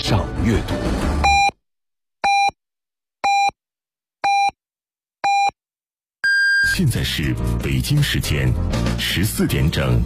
上阅读。现在是北京时间14点整。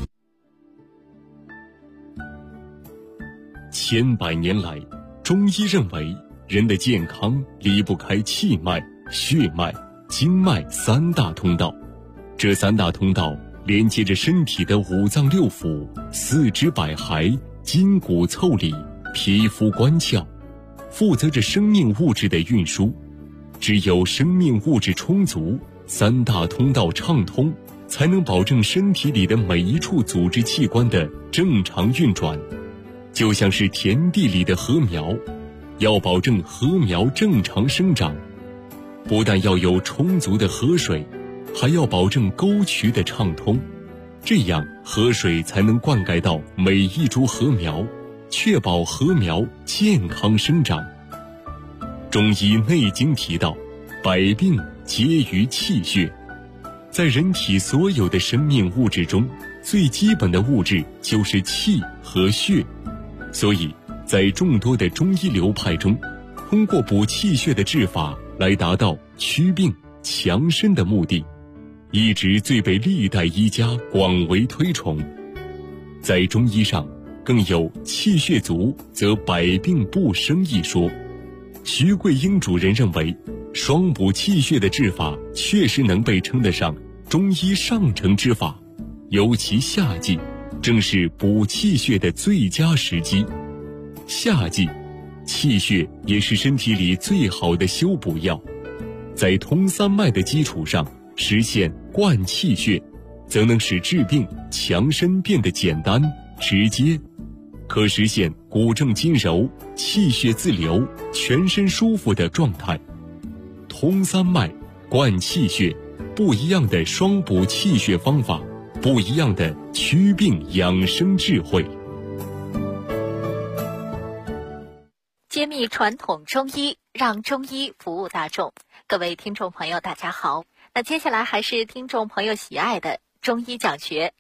千百年来，中医认为人的健康离不开气脉、血脉、经脉三大通道。这三大通道连接着身体的五脏六腑、四肢百骸、筋骨腠理、皮肤关窍，负责着生命物质的运输。只有生命物质充足，三大通道畅通，才能保证身体里的每一处组织器官的正常运转。就像是田地里的禾苗，要保证禾苗正常生长，不但要有充足的河水，还要保证沟渠的畅通，这样河水才能灌溉到每一株禾苗，确保禾苗健康生长。中医内经提到，百病皆于气血。在人体所有的生命物质中，最基本的物质就是气和血。所以在众多的中医流派中，通过补气血的治法来达到祛病强身的目的，一直最被历代医家广为推崇。在中医上更有气血足则百病不生一说。徐桂英主任认为，双补气血的治法确实能被称得上中医上乘之法，尤其夏季正是补气血的最佳时机。夏季气血也是身体里最好的修补药，在通三脉的基础上实现灌气血，则能使治病强身变得简单直接，可实现骨正筋柔、气血自流、全身舒服的状态。通三脉、灌气血，不一样的双补气血方法，不一样的祛病养生智慧。 揭秘传统中医，让中医服务大众。各位听众朋友大家好，那接下来还是听众朋友喜爱的中医讲学。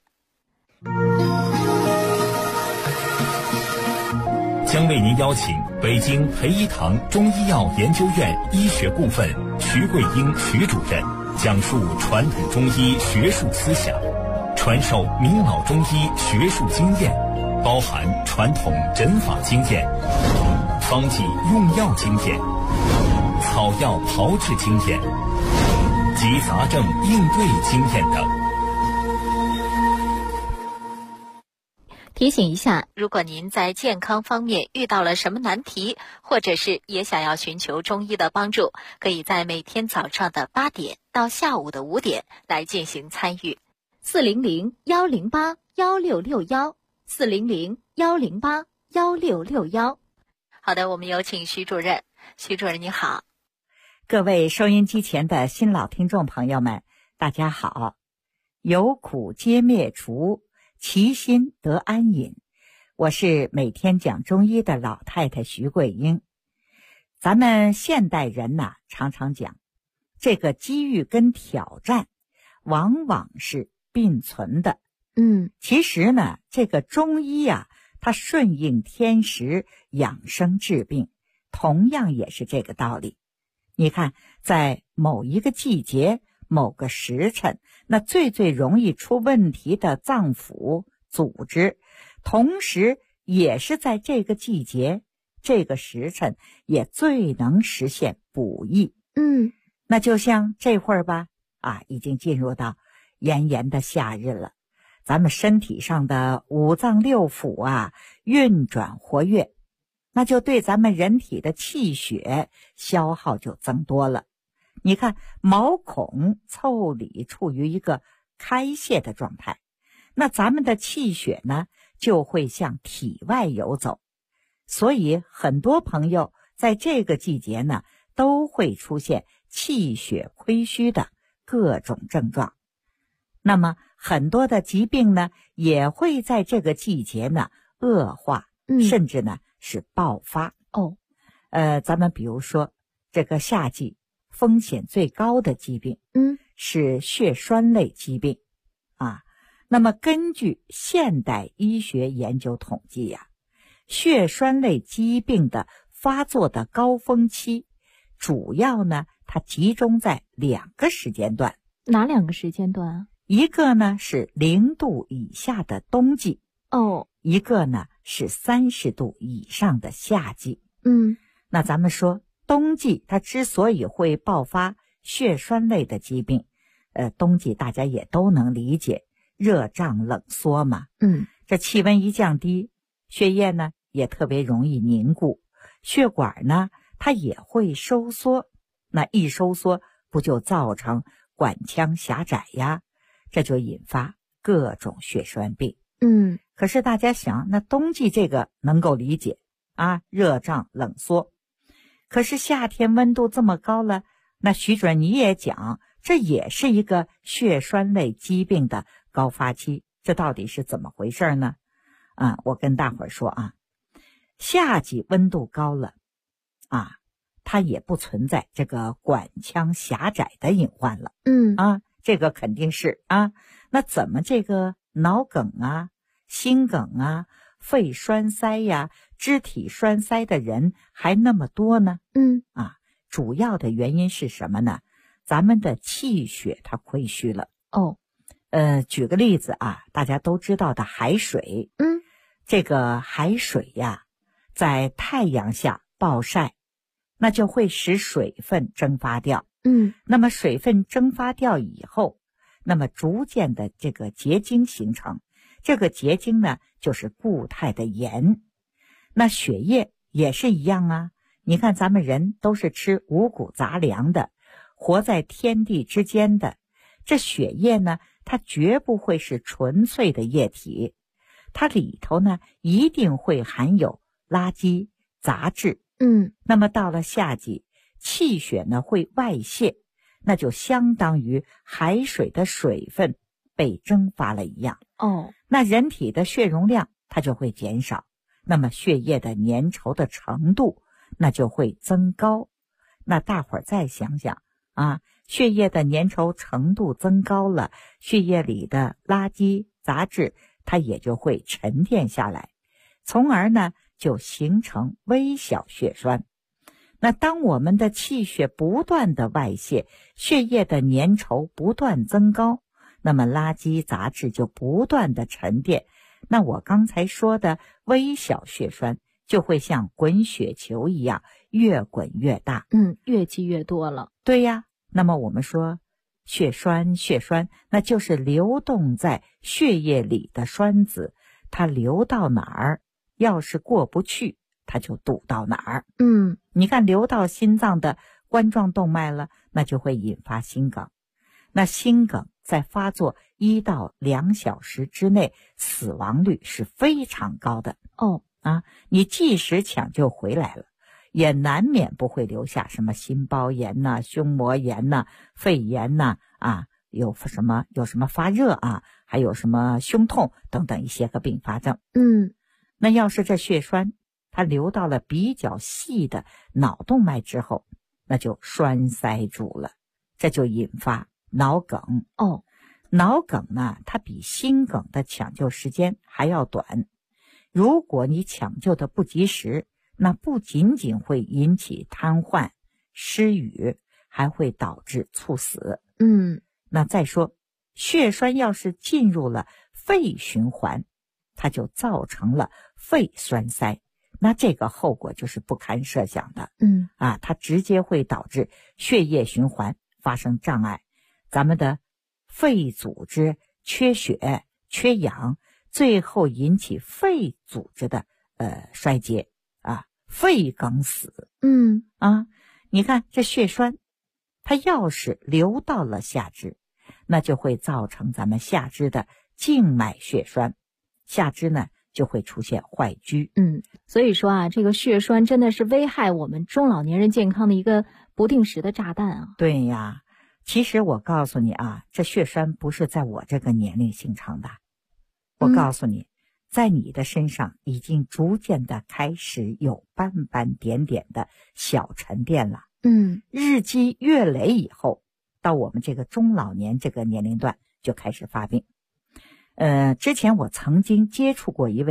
将为您邀请北京培一堂中医药研究院医学部分徐桂英徐主任讲述传统中医学术思想，传授名老中医学术经验，包含传统诊法经验、方剂用药经验、草药炮制经验及杂症应对经验等。 提醒一下，如果您在健康方面遇到了什么难题，或者是也想要寻求中医的帮助，可以在每天早上的8点到下午的5点来进行参与。400-108-1661，400-108-1661。好的，我们有请徐主任。徐主任你好。 各位收音机前的新老听众朋友们，大家好。有苦皆灭除，其心得安隐。我是每天讲中医的老太太徐桂英。咱们现代人呢，常常讲这个机遇跟挑战往往是并存的。其实呢，这个中医啊，它顺应天时，养生治病，同样也是这个道理。你看，在某一个季节、某个时辰，那最容易出问题的脏腑组织，同时也是在这个季节、这个时辰也最能实现补益。那就像这会儿吧，已经进入到炎炎的夏日了，咱们身体上的五脏六腑运转活跃，那就对咱们人体的气血消耗就增多了。你看，毛孔腠理处于一个开泄的状态，那咱们的气血呢就会向体外游走，所以很多朋友在这个季节呢都会出现气血亏虚的各种症状。那么很多的疾病呢也会在这个季节呢恶化，甚至呢是爆发。咱们比如说这个夏季风险最高的疾病是血栓类疾病那么根据现代医学研究统计血栓类疾病的发作的高峰期，主要呢它集中在2个时间段。 哪2个时间段啊？ 一个呢是0度以下的冬季，一个呢是30度以上的夏季。那咱们说冬季它之所以会爆发血栓类的疾病，冬季大家也都能理解，热胀冷缩嘛。这气温一降低，血液呢也特别容易凝固，血管呢它也会收缩，那一收缩不就造成管腔狭窄呀，这就引发各种血栓病。可是大家想，那冬季这个能够理解啊，热胀冷缩。可是夏天温度这么高了，那徐主任你也讲，这也是一个血栓类疾病的高发期，这到底是怎么回事呢？我跟大伙儿说啊，夏季温度高了它也不存在这个管腔狭窄的隐患了。这个肯定是那怎么这个脑梗啊、心梗啊、肺栓塞呀、肢体栓塞的人还那么多呢？主要的原因是什么呢？咱们的气血它亏虚了。举个例子大家都知道的海水。这个海水呀，在太阳下暴晒，那就会使水分蒸发掉。那么水分蒸发掉以后，那么逐渐的这个结晶形成，这个结晶呢就是固态的盐。那血液也是一样你看咱们人都是吃五谷杂粮的，活在天地之间的，这血液呢它绝不会是纯粹的液体，它里头呢一定会含有垃圾杂质。那么到了夏季，气血呢会外泄，那就相当于海水的水分被蒸发了一样。那人体的血容量它就会减少，那么血液的粘稠的程度那就会增高。那大伙儿再想想血液的粘稠程度增高了，血液里的垃圾杂质它也就会沉淀下来，从而呢就形成微小血栓。那当我们的气血不断的外泄，血液的粘稠不断增高，那么垃圾杂质就不断的沉淀，那我刚才说的微小血栓就会像滚雪球一样越滚越大。 越积越多了。 对呀，那么我们说血栓那就是流动在血液里的栓子，它流到哪儿，要是过不去它就堵到哪儿。你看流到心脏的冠状动脉了，那就会引发心梗。那心梗在发作1到2小时之内，死亡率是非常高的。你即使抢救回来了，也难免不会留下什么心包炎胸膜炎肺炎有什么发热还有什么胸痛等等一些个并发症。那要是这血栓它流到了比较细的脑动脉之后，那就栓塞住了，这就引发脑梗。脑梗呢它比心梗的抢救时间还要短，如果你抢救的不及时，那不仅仅会引起瘫痪、失语，还会导致猝死。那再说血栓要是进入了肺循环，它就造成了肺栓塞，那这个后果就是不堪设想的。它直接会导致血液循环发生障碍，咱们的肺组织缺血、缺氧，最后引起肺组织的衰竭肺梗死。你看这血栓它要是流到了下肢，那就会造成咱们下肢的静脉血栓，下肢呢就会出现坏疽。 所以说这个血栓真的是危害我们中老年人健康的一个不定时的炸弹对呀，其实我告诉你这血栓不是在我这个年龄形成的，我告诉你，在你的身上已经逐渐的开始有斑斑点点的小沉淀了。日积月累以后，到我们这个中老年这个年龄段就开始发病。之前我曾经接触过一位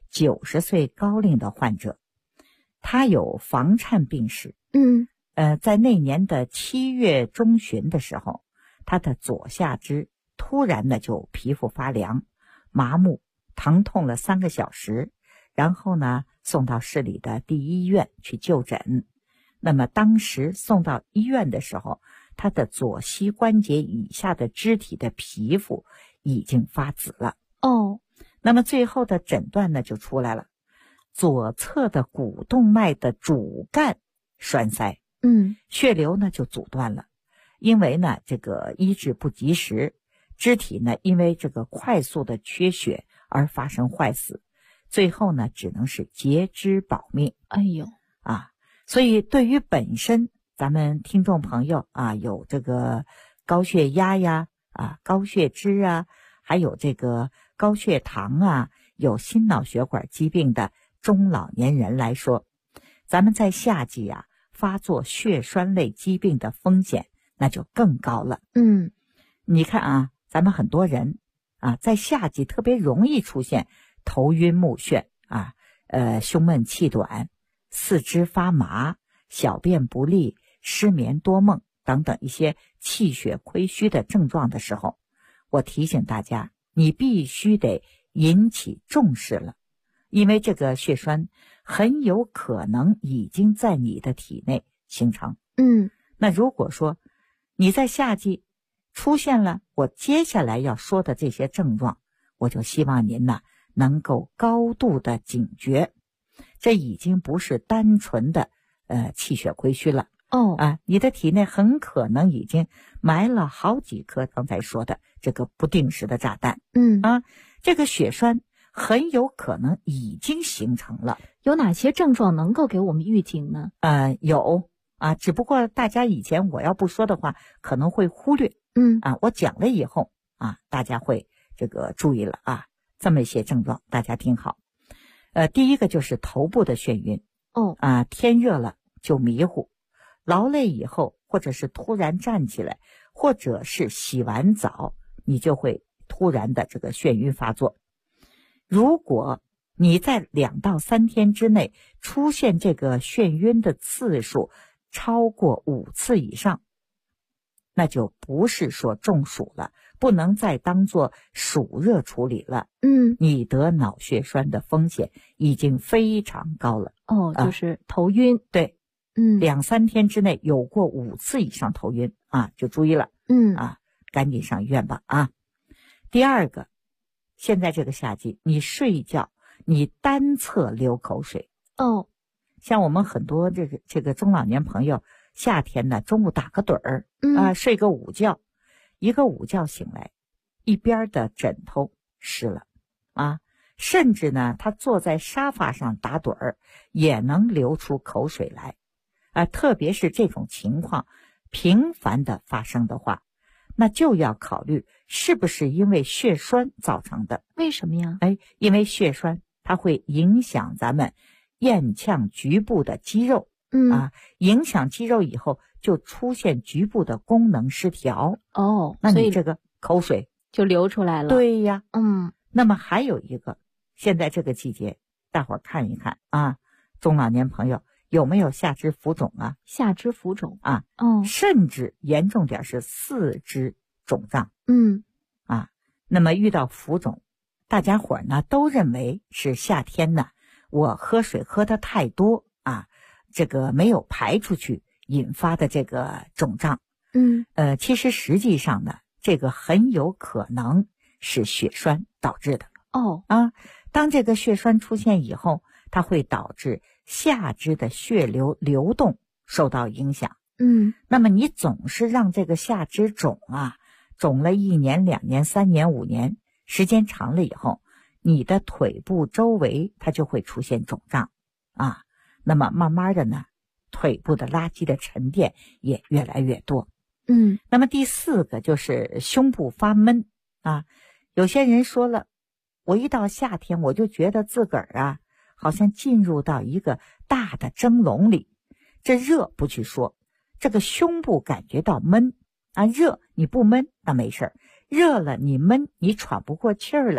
90岁高龄的患者，他有房颤病史。在那年的7月中旬的时候，他的左下肢突然的就皮肤发凉、麻木、疼痛了3个小时，然后呢送到市里的第一医院去就诊。那么当时送到医院的时候，他的左膝关节以下的肢体的皮肤已经发紫了。那么最后的诊断呢就出来了，左侧的股动脉的主干栓塞，血流呢就阻断了。因为呢这个医治不及时，肢体呢因为这个快速的缺血而发生坏死，最后呢只能是截肢保命。所以对于本身咱们听众朋友有这个高血压呀高血脂啊，还有这个高血糖有心脑血管疾病的中老年人来说，咱们在夏季发作血栓类疾病的风险那就更高了。你看咱们很多人在夏季特别容易出现头晕目眩胸闷气短、四肢发麻、小便不利、失眠多梦等等一些气血亏虚的症状的时候，我提醒大家，你必须得引起重视了，因为这个血栓很有可能已经在你的体内形成。那如果说你在夏季出现了我接下来要说的这些症状，我就希望您能够高度的警觉，这已经不是单纯的气血亏虚了。你的体内很可能已经埋了好几颗刚才说的这个不定时的炸弹。这个血栓很有可能已经形成了。 有哪些症状能够给我们预警呢？ 有只不过大家以前我要不说的话可能会忽略。我讲了以后大家会这个注意了这么一些症状大家听好。第一个就是头部的眩晕。天热了就迷糊，劳累以后或者是突然站起来，或者是洗完澡，你就会突然的这个眩晕发作。如果你在2到3天之内出现这个眩晕的次数超过5次以上，那就不是说中暑了，不能再当作暑热处理了。你得脑血栓的风险已经非常高了。 就是头晕。 对，2、3天之内有过5次以上头晕就注意了。赶紧上医院吧。第二个，现在这个夏季你睡一觉你单侧流口水。像我们很多这个中老年朋友，夏天呢中午打个盹儿睡个午觉，一个午觉醒来，一边的枕头湿了甚至呢他坐在沙发上打盹儿也能流出口水来特别是这种情况频繁的发生的话，那就要考虑是不是因为血栓造成的。 为什么呀？ 因为血栓它会影响咱们咽腔局部的肌肉影响肌肉以后就出现局部的功能失调。那你这个口水就流出来了。 对呀。那么还有一个，现在这个季节大伙儿看一看中老年朋友有没有下肢浮肿下肢浮肿甚至严重点是四肢肿胀。那么遇到浮肿，大家伙儿呢都认为是夏天呢我喝水喝得太多这个没有排出去引发的这个肿胀。其实实际上呢这个很有可能是血栓导致的。当这个血栓出现以后，它会导致下肢的血流流动受到影响。那么你总是让这个下肢肿肿了1年、2年、3年、5年，时间长了以后，你的腿部周围它就会出现肿胀那么慢慢的呢，腿部的垃圾的沉淀也越来越多。那么第4个就是胸部发闷有些人说了，我一到夏天我就觉得自个儿好像进入到一个大的蒸笼里，这热不去说，这个胸部感觉到闷热你不闷那没事儿，热了你闷你喘不过气儿来，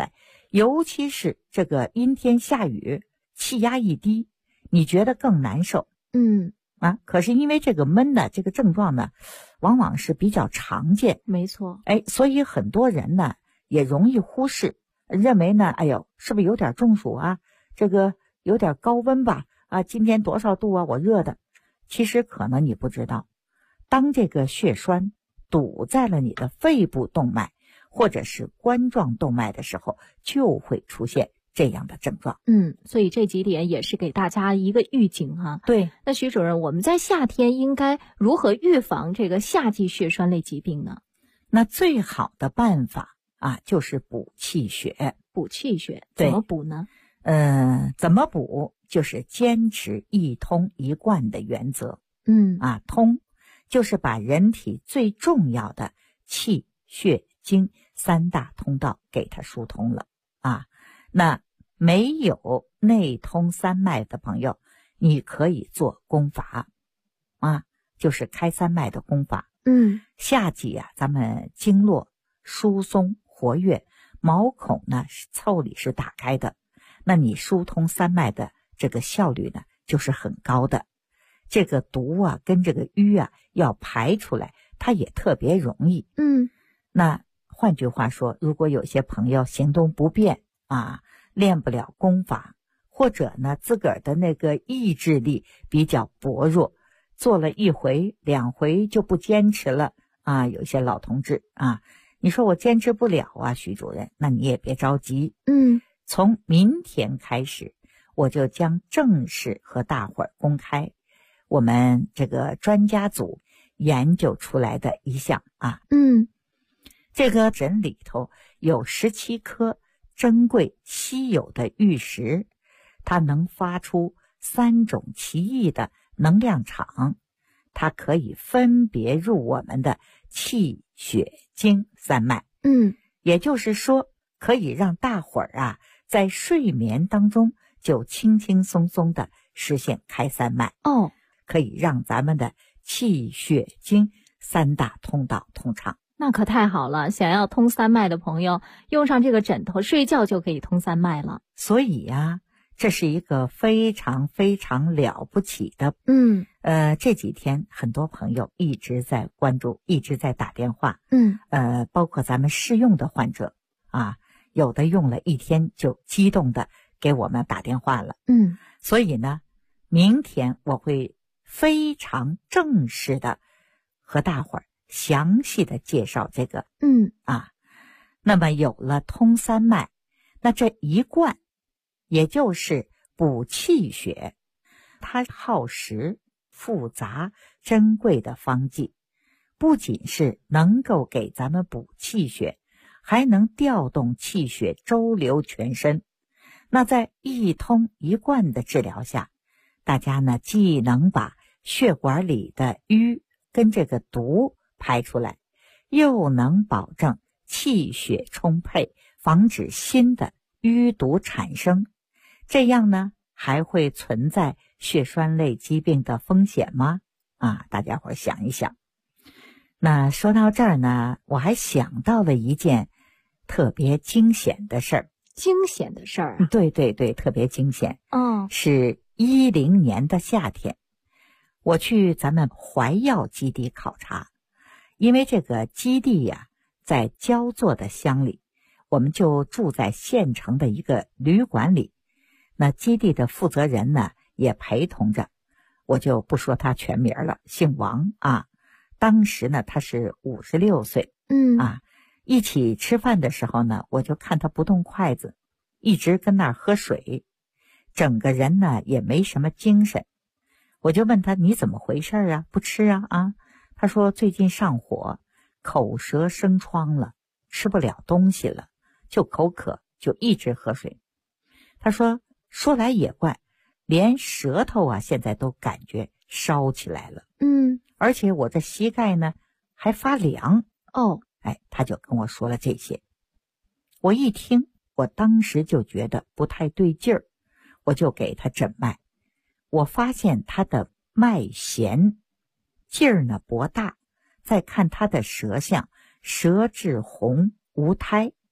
尤其是这个阴天下雨，气压一低，你觉得更难受。可是因为这个闷呢，这个症状呢，往往是比较常见。 没错。 所以很多人呢也容易忽视，认为呢，是不是有点中暑啊？这个有点高温吧？今天多少度啊？我热的。其实可能你不知道，当这个血栓堵在了你的肺部动脉或者是冠状动脉的时候，就会出现这样的症状。 所以这几点也是给大家一个预警哈。 对。 那徐主任，我们在夏天应该如何预防这个夏季血栓类疾病呢？ 那最好的办法就是补气血。 补气血怎么补呢？ 怎么补？就是坚持一通一贯的原则。通就是把人体最重要的气血精三大通道给它疏通了那没有内通三脉的朋友，你可以做功法就是开三脉的功法。夏季咱们经络疏松活跃，毛孔呢腠理是打开的，那你疏通三脉的这个效率呢就是很高的。这个毒跟这个瘀要排出来，它也特别容易。那换句话说，如果有些朋友行动不便练不了功法，或者呢自个儿的那个意志力比较薄弱，做了一回两回就不坚持了有些老同志你说我坚持不了徐主任，那你也别着急。从明天开始，我就将正式和大伙儿公开我们这个专家组研究出来的一项这个枕里头有17颗珍贵稀有的玉石，它能发出3种奇异的能量场，它可以分别入我们的气血精三脉。也就是说可以让大伙儿在睡眠当中就轻轻松松的实现开三脉。可以让咱们的气血精三大通道通畅。 那可太好了，想要通三脉的朋友用上这个枕头睡觉就可以通三脉了。 所以这是一个非常非常了不起的。这几天很多朋友一直在关注，一直在打电话。包括咱们试用的患者有的用了1天就激动的给我们打电话了。所以呢，明天我会非常正式的和大伙儿详细的介绍这个。那么有了通三脉，那这一贯也就是补气血，它耗时复杂珍贵的方剂，不仅是能够给咱们补气血，还能调动气血周流全身。那在一通一贯的治疗下，大家呢既能把血管里的瘀跟这个毒排出来，又能保证气血充沛，防止新的淤毒产生。这样呢还会存在血栓类疾病的风险吗？大家伙想一想。那说到这儿呢，我还想到了一件特别惊险的事儿。 惊险的事儿对，特别惊险。是10年的夏天，我去咱们怀药基地考察。因为这个基地在焦作的乡里，我们就住在县城的一个旅馆里。那基地的负责人呢也陪同着，我就不说他全名了，姓王当时呢他是56岁。一起吃饭的时候呢，我就看他不动筷子，一直跟那儿喝水，整个人呢也没什么精神。我就问他，你怎么回事不吃他说最近上火，口舌生疮了，吃不了东西了，就口渴，就一直喝水。他说说来也怪，连舌头现在都感觉烧起来了。而且我这膝盖呢还发凉。他就跟我说了这些。我一听，我当时就觉得不太对劲儿，我就给他诊脉。我发现他的脉弦劲儿呢不大，再看他的舌象，舌质红无苔，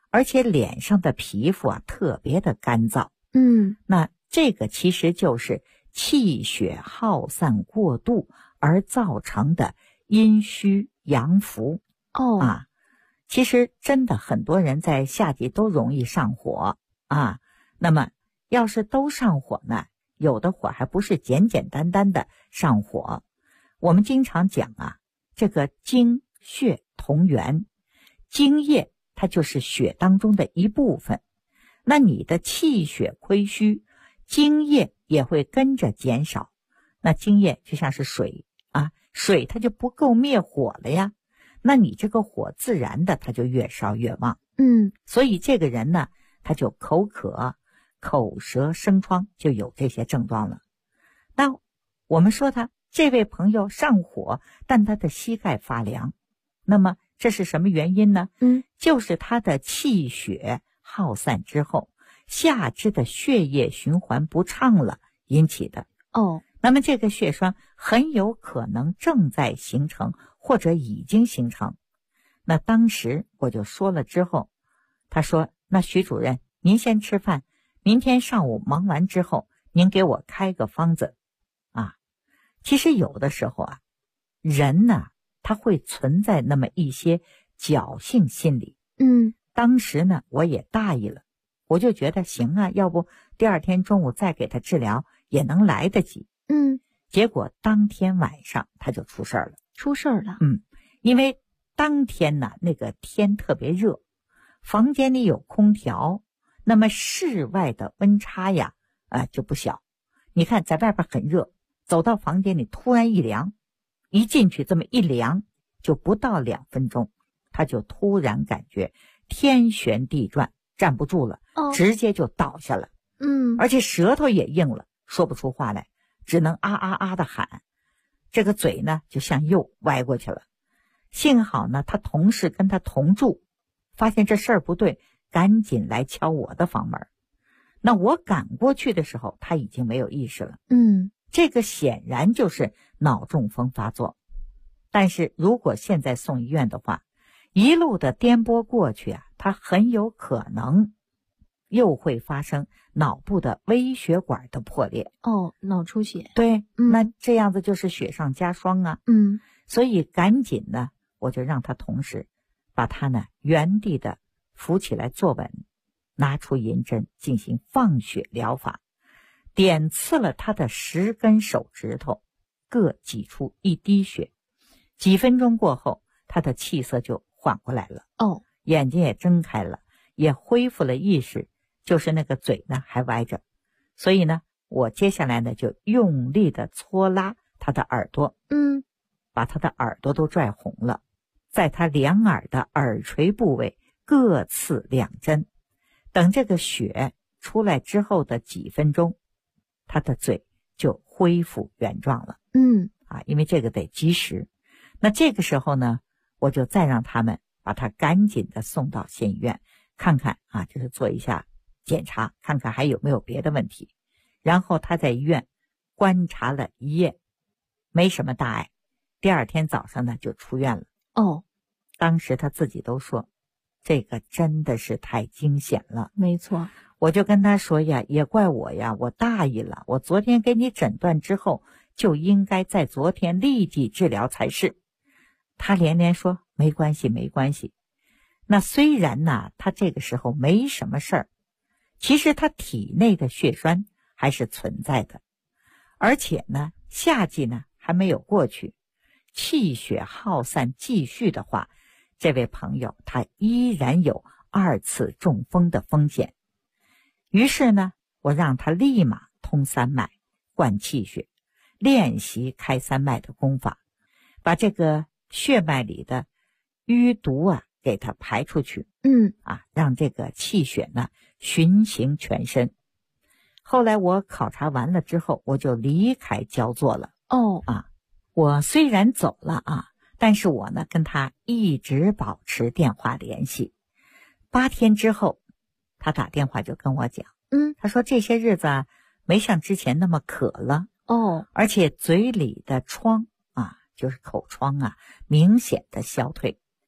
而且脸上的皮肤啊特别的干燥。那这个其实就是气血耗散过度而造成的阴虚阳浮。其实真的很多人在夏季都容易上火啊。那么要是都上火呢，有的火还不是简简单单的上火。我们经常讲啊，这个精血同源，精液它就是血当中的一部分。那你的气血亏虚，精液也会跟着减少。那精液就像是水啊，水它就不够灭火了呀。那你这个火自然的它就越烧越旺。所以这个人呢，他就口渴、口舌生疮，就有这些症状了。那我们说他这位朋友上火，但他的膝盖发凉，那么这是什么原因呢？就是他的气血耗散之后，下肢的血液循环不畅了引起的。那么这个血栓很有可能正在形成，或者已经形成。那当时我就说了之后，他说，那徐主任您先吃饭，明天上午忙完之后您给我开个方子啊。其实有的时候啊，人呢他会存在那么一些侥幸心理。当时呢我也大意了，我就觉得行啊，要不第二天中午再给他治疗也能来得及。结果当天晚上他就出事儿了。因为当天呢那个天特别热，房间里有空调，那么室外的温差呀就不小。你看在外边很热，走到房间里突然一凉，一进去这么一凉，就不到2分钟，他就突然感觉天旋地转，站不住了，直接就倒下了。而且舌头也硬了，说不出话来，只能啊啊啊的喊，这个嘴呢就向右歪过去了。幸好呢他同事跟他同住，发现这事儿不对，赶紧来敲我的房门。那我赶过去的时候，他已经没有意识了。这个显然就是脑中风发作。但是如果现在送医院的话，一路的颠簸过去啊，他很有可能又会发生脑部的微血管的破裂。 脑出血。 对，那这样子就是雪上加霜啊。所以赶紧呢，我就让他同事把他呢原地的扶起来坐稳，拿出银针进行放血疗法，点刺了他的10根手指头，各挤出1滴血。几分钟过后，他的气色就缓过来了。眼睛也睁开了，也恢复了意识，就是那个嘴呢还歪着。所以呢，我接下来呢就用力的搓拉他的耳朵，把他的耳朵都拽红了，在他两耳的耳垂部位各刺2针。等这个血出来之后的几分钟，他的嘴就恢复原状了。因为这个得及时。那这个时候呢，我就再让他们把他赶紧的送到县医院看看啊，就是做一下检查，看看还有没有别的问题。然后他在医院观察了1夜，没什么大碍。第二天早上呢就出院了。当时他自己都说，这个真的是太惊险了。 没错。 我就跟他说呀，也怪我呀，我大意了，我昨天给你诊断之后就应该在昨天立即治疗才是。他连连说没关系没关系。那虽然呢他这个时候没什么事儿，其实他体内的血栓还是存在的，而且呢夏季呢还没有过去，气血耗散继续的话，这位朋友他依然有2次中风的风险。于是呢，我让他立马通3脉，灌气血，练习开3脉的功法，把这个血脉里的淤毒啊给它排出去。让这个气血呢循行全身。后来我考察完了之后，我就离开焦作了。我虽然走了啊，但是我呢跟他一直保持电话联系。8天之后，他打电话就跟我讲，他说这些日子啊没像之前那么渴了。而且嘴里的疮啊，就是口疮啊，明显的消退。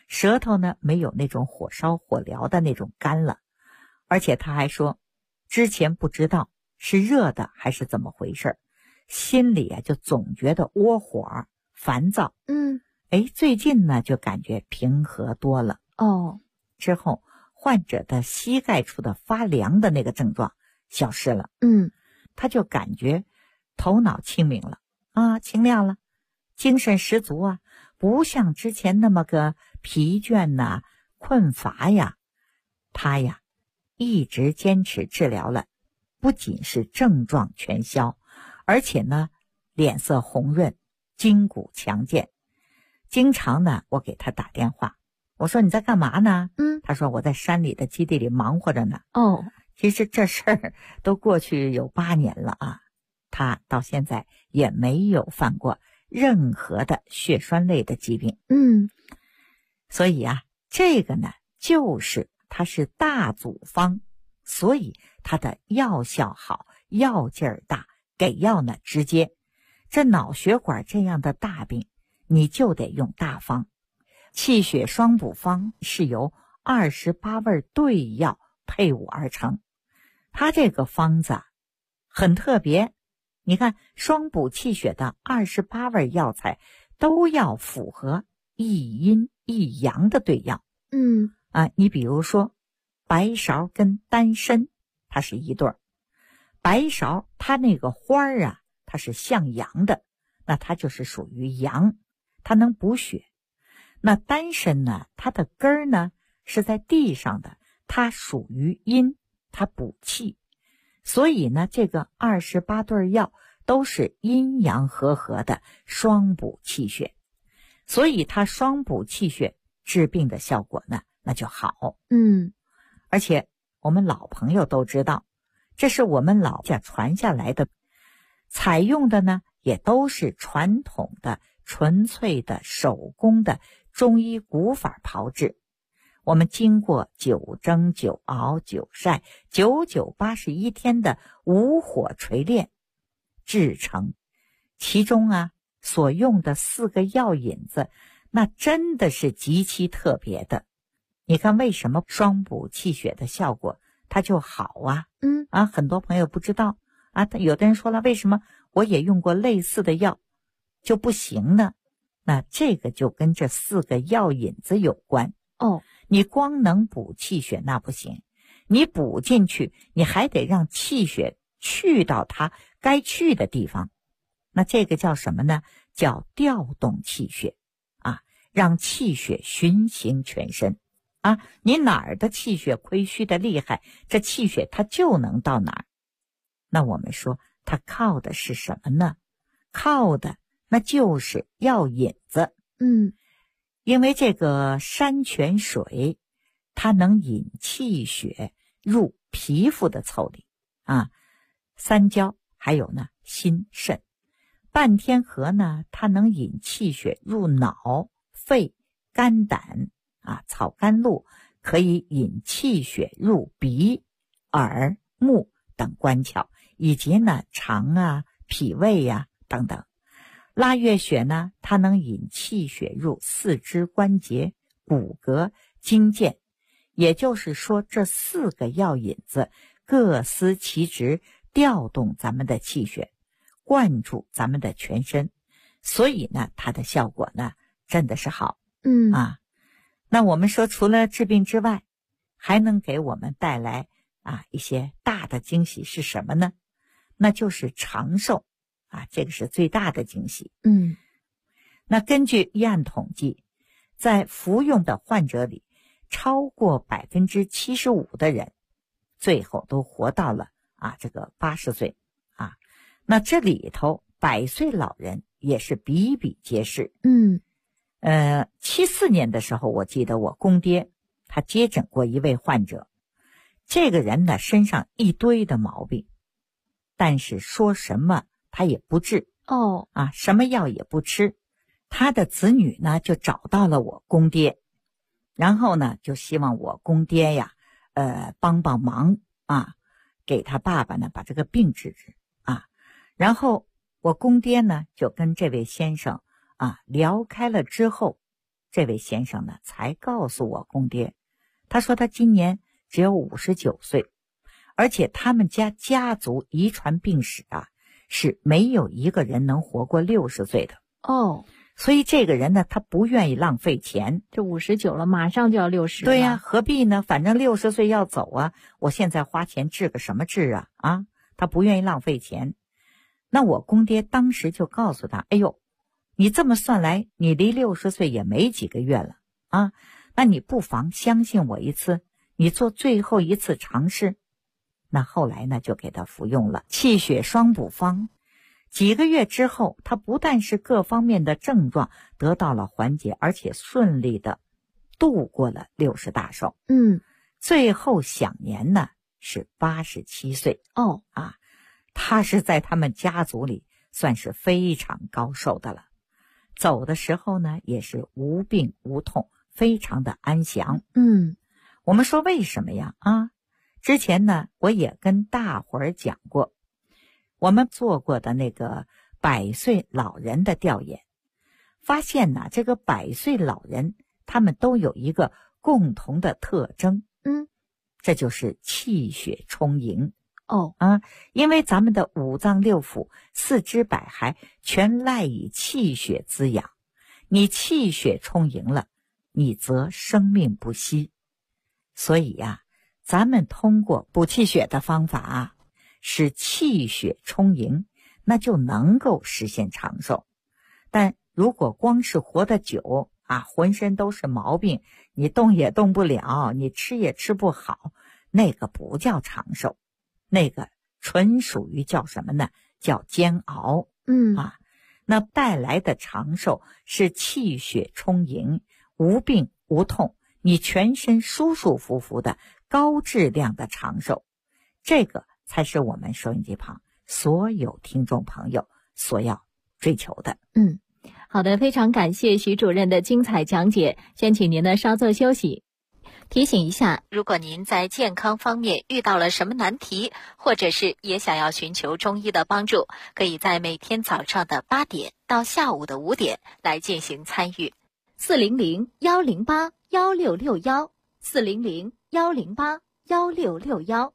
舌头呢没有那种火烧火燎的那种干了，而且他还说之前不知道是热的还是怎么回事，心里就总觉得窝火烦躁。最近呢就感觉平和多了。之后患者的膝盖处的发凉的那个症状消失了。他就感觉头脑清明了清亮了，精神十足啊，不像之前那么个疲倦困乏呀。他呀一直坚持治疗了，不仅是症状全消，而且呢脸色红润，筋骨强健。经常呢我给他打电话，我说你在干嘛呢？他说我在山里的基地里忙活着呢。其实这事儿都过去有8年了啊，他到现在也没有犯过任何的血栓类的疾病。所以这个呢就是它是大组方，所以它的药效好，药劲儿大，给药呢直接。这脑血管这样的大病你就得用大方。气血双补方是由28味对药配伍而成，它这个方子很特别。你看双补气血的28味药材都要符合一阴一阳的对药。你比如说白芍跟丹参它是一对儿，白芍它那个花儿它是向阳的，那它就是属于阳，它能补血。那丹参呢，它的根儿呢是在地上的，它属于阴，它补气。所以呢这个28对药都是阴阳和合的双补气血，所以它双补气血治病的效果呢那就好。而且我们老朋友都知道，这是我们老家传下来的，采用的呢也都是传统的纯粹的手工的中医古法炮制。我们经过9蒸9熬9晒9九81天的无火锤炼制成，其中所用的4个药引子那真的是极其特别的。你看为什么双补气血的效果它就好很多朋友不知道有的人说了，为什么我也用过类似的药就不行呢？那这个就跟这4个药引子有关。你光能补气血那不行，你补进去你还得让气血去到它该去的地方。那这个叫什么呢？叫调动气血让气血循行全身你哪儿的气血亏虚的厉害，这气血它就能到哪儿。那我们说它靠的是什么呢？靠的那就是药引子。因为这个山泉水它能引气血入皮肤的腠理三焦还有呢心肾。半天河呢它能引气血入脑肺肝胆草甘露可以引气血入鼻耳目等关窍，以及呢肠脾胃等等。腊月血呢它能引气血入四肢关节骨骼筋腱。也就是说这4个药引子各司其职，调动咱们的气血，灌注咱们的全身，所以呢它的效果呢真的是好。那我们说除了治病之外，还能给我们带来一些大的惊喜是什么呢？那就是长寿这个是最大的惊喜。那根据医案统计，在服用的患者里，超过75%的人最后都活到了这个80岁那这里头100岁老人也是比比皆是。74年的时候，我记得我公爹他接诊过一位患者，这个人呢身上一堆的毛病，但是说什么他也不治什么药也不吃。他的子女呢就找到了我公爹，然后呢就希望我公爹帮帮忙给他爸爸呢把这个病治治然后我公爹呢就跟这位先生聊开了之后， 这位先生呢才告诉我公爹，他说他今年只有59岁，而且他们家族遗传病史啊，是没有一个人能活过60岁的。 哦， 所以这个人呢，他不愿意浪费钱。 这59了，马上就要60了。 对呀，何必呢？反正60岁要走啊，我现在花钱治个什么治啊？啊，他不愿意浪费钱。那我公爹当时就告诉他，哎呦，你这么算来，你离60岁也没几个月了啊，那你不妨相信我一次，你做最后一次尝试。那后来呢，就给他服用了气血双补方。几个月之后，他不但是各方面的症状得到了缓解，而且顺利的度过了60大寿。最后享年呢是87岁。他是在他们家族里算是非常高寿的了。走的时候呢，也是无病无痛，非常的安详。我们说为什么呀？之前呢，我也跟大伙儿讲过，我们做过的那个100岁老人的调研，发现呢，这个100岁老人他们都有一个共同的特征，这就是气血充盈。因为咱们的五脏六腑、四肢百骸全赖以气血滋养，你气血充盈了，你则生命不息。所以呀，咱们通过补气血的方法使气血充盈，那就能够实现长寿。但如果光是活得久浑身都是毛病，你动也动不了，你吃也吃不好，那个不叫长寿，那个纯属于叫什么呢？叫煎熬。那带来的长寿是气血充盈，无病无痛，你全身舒舒服服的高质量的长寿，这个才是我们收音机旁所有听众朋友所要追求的。 好的，非常感谢徐主任的精彩讲解，先请您呢稍作休息。 提醒一下，如果您在健康方面遇到了什么难题，或者是也想要寻求中医的帮助，可以在每天早上的8点到下午的5点来进行参与。 400-108-1661 400-108-1661。